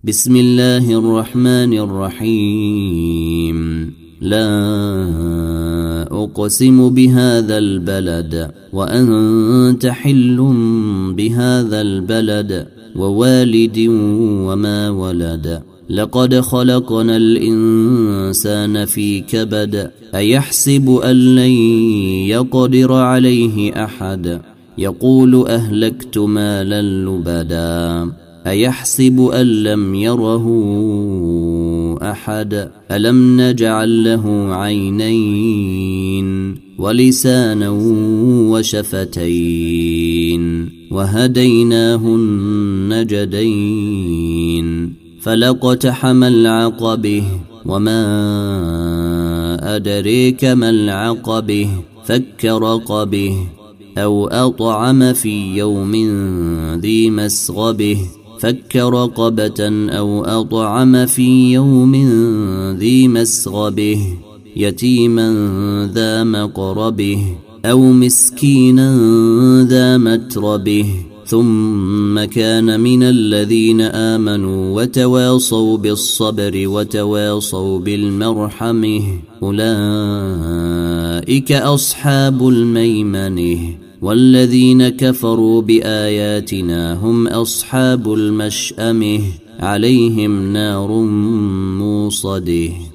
بسم الله الرحمن الرحيم. لا أقسم بهذا البلد وأنت حل بهذا البلد ووالد وما ولد. لقد خلقنا الإنسان في كبد. أيحسب أن لن يقدر عليه أحد. يقول أهلكت مالا لبدا. أيحسب أن لم يره أحد. ألم نجعل له عينين ولسانا وشفتين وهديناه النجدين. فلاقتحم العقبة وما أدريك ما العقبة. فك رقبه أو أطعم في يوم ذي مسغبه. فك رقبة أو أطعم في يوم ذي مسغبه. يتيما ذا مقربه أو مسكينا ذا متربه. ثم كان من الذين آمنوا وتواصوا بالصبر وتواصوا بالمرحمة. أولئك أصحاب الميمنة. والذين كفروا بآياتنا هم أصحاب المشأمة. عليهم نار موصده.